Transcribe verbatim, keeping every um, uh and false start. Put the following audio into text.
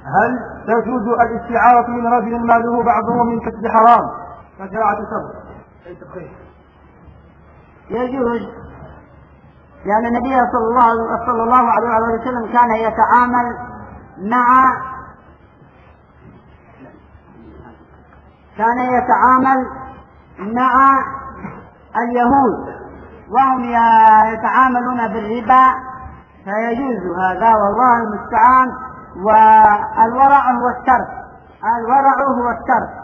هل تجوز الاستعارة من رجل ماله بعضه من كسب حرام كزراعة التمر؟ يجوز، لأن النبي صلى الله, صلى الله عليه وسلم كان يتعامل مع كان يتعامل مع اليهود وهم يتعاملون بالربا، فيجوز هذا والله المستعان. والورع هو الترك، الورع هو الترك.